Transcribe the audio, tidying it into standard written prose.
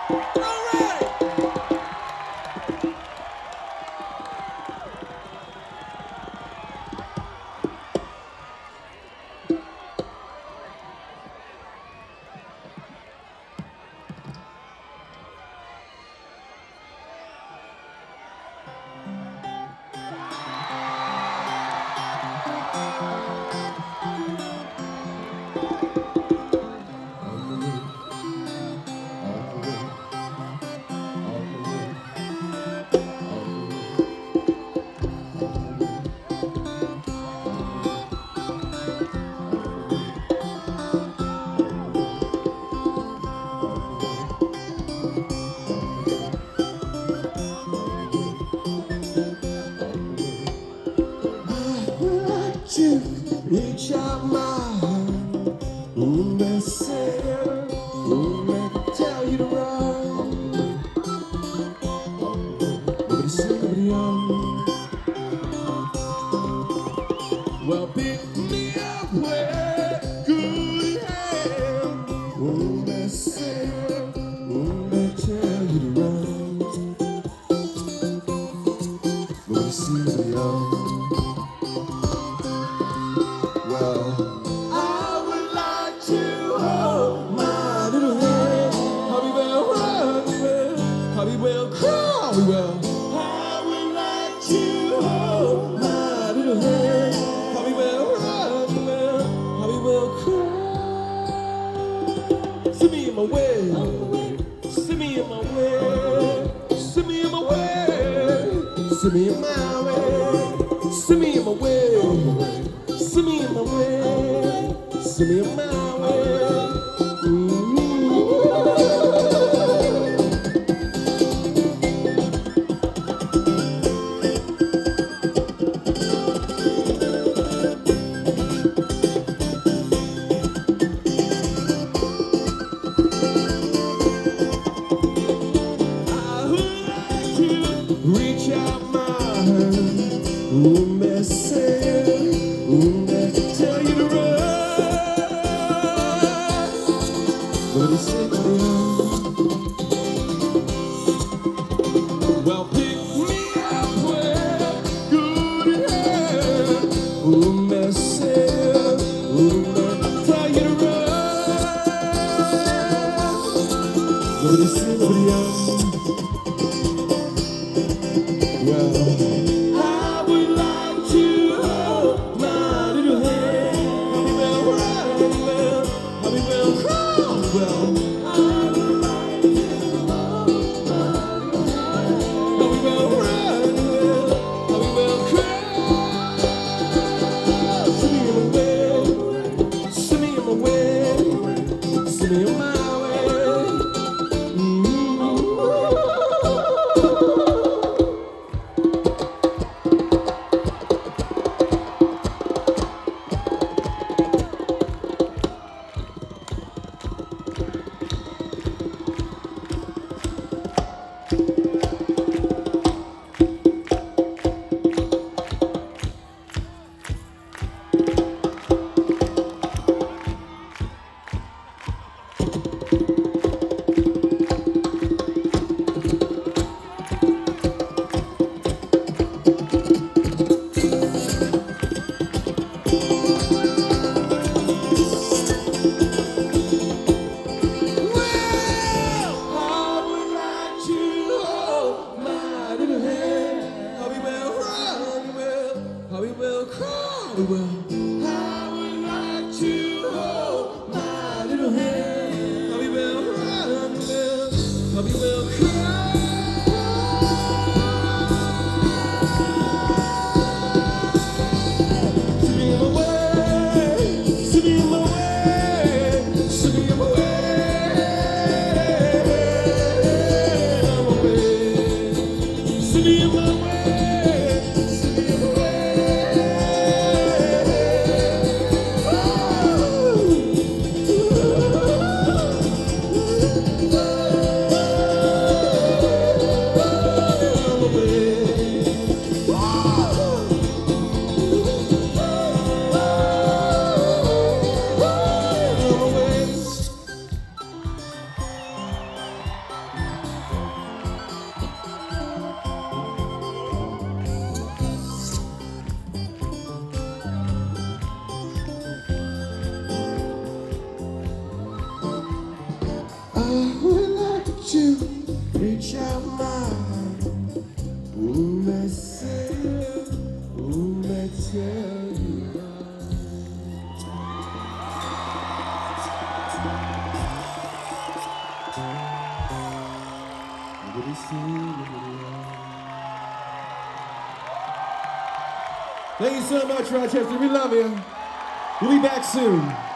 Reach out my hand, may say, may tell you to run, but it's somebody young. Well, pick me up where good hand, may say, may tell you to run, but it's somebody young. I would like to hold my little hand. Hobby will run, hobby will crawl, we will. I would like to hold my little hand. Hobby will run, hobby will crawl. Send me in my way, send me in my way, send me in my way, send me in my way, send me in my way. Send me in my way, send me in my way. I would like to reach out my hand, message. Tell you to run, but it's well, pick me up where good hand, myself, tell you to run, but it's somebody else. Well, I would like to hold my little hand. Hobby will run, hobby will crawl. Well, I would like to hold my little hand. Hobby will run, hobby will crawl. Send me in my way, send me in my way, send me in my way. I would like to hold my little hand. Hobby will run, hobby will cry. Send me in my way, send me in my way, send me in my way. I'm away, send me in my way. Thank you so much, Rochester. We love you. We'll be back soon.